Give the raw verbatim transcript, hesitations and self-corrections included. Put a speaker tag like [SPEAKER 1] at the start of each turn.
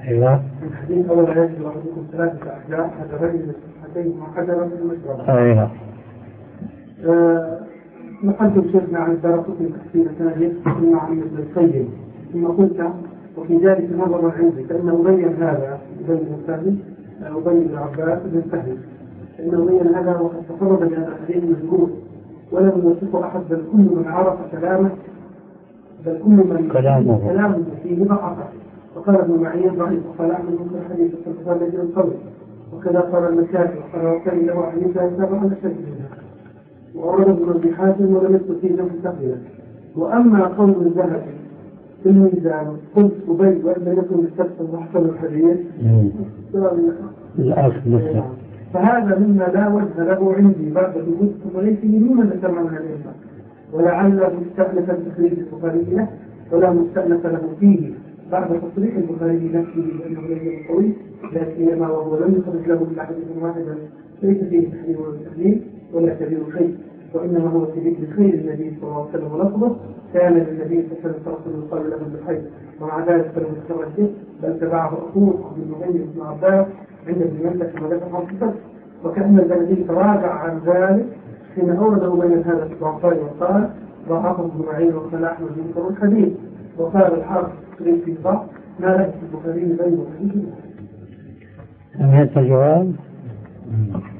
[SPEAKER 1] أيوة.
[SPEAKER 2] الحديث أولا يجب أحدكم ثلاثة أحجار حجرين من الصحتين وحجرا من المشرب.
[SPEAKER 1] أيوة.
[SPEAKER 2] نقلت شيخنا عن الدراسة تفسير ثانية ثم عن ابن القيم ثم قلت وفي ذلك نظر عندي فإنه بين هذا بين الثاني وبين ابن عباس بن فهد إنه بين هذا وقد تفرد بأن الحديث مجهول ولم يوثق أحد بل كل من عرف كلامه بل كل من
[SPEAKER 1] كلامه
[SPEAKER 2] كلامه فيه ضعفه. وقال ابن معين ضعيف وقال أحمد بن الحديث وقال الذي القول وكذا قال المكاتب وقال وكان له حديثا يتابع على الشك منها وأورد ابن أبي حاتم ولم يكن فيه له تقريبا. وأما قول الذهبي في الميزان قلت أبي وإن يكن بالسبب وحسن الحديث فهذا مما لا وجه له عندي بعد وجود تضعيفه ممن ذكر عن هذه الأمة ولعل مستأنفا تخريج البخاري له ولا مستأنف له فيه بعد تصريح البخاري نفسه بأنه ليس قوي لكنما وهو لم يخرج له إلا حديث واحدا ليس فيه تحريم ولا تحليل ولا كبير خير وإنما هو في ذكر خير النبي صلى الله عليه وسلم ولفظه كان للنبي صلى الله عليه وسلم يقال له بالخير ومع ذلك فلم يتخرج بل تبعه أخوه عبد المغني بن عباس عند ابن مالك كما ذكر عن الفتح وكأن الذي تراجع عن ذلك حين أورده بين هذا الضعفين وقال ضعفه ابن معين وقال أحمد بن الحديث وقال الحافظ في ضعف ما له في البخاري بين الحديث.
[SPEAKER 1] هذا الجواب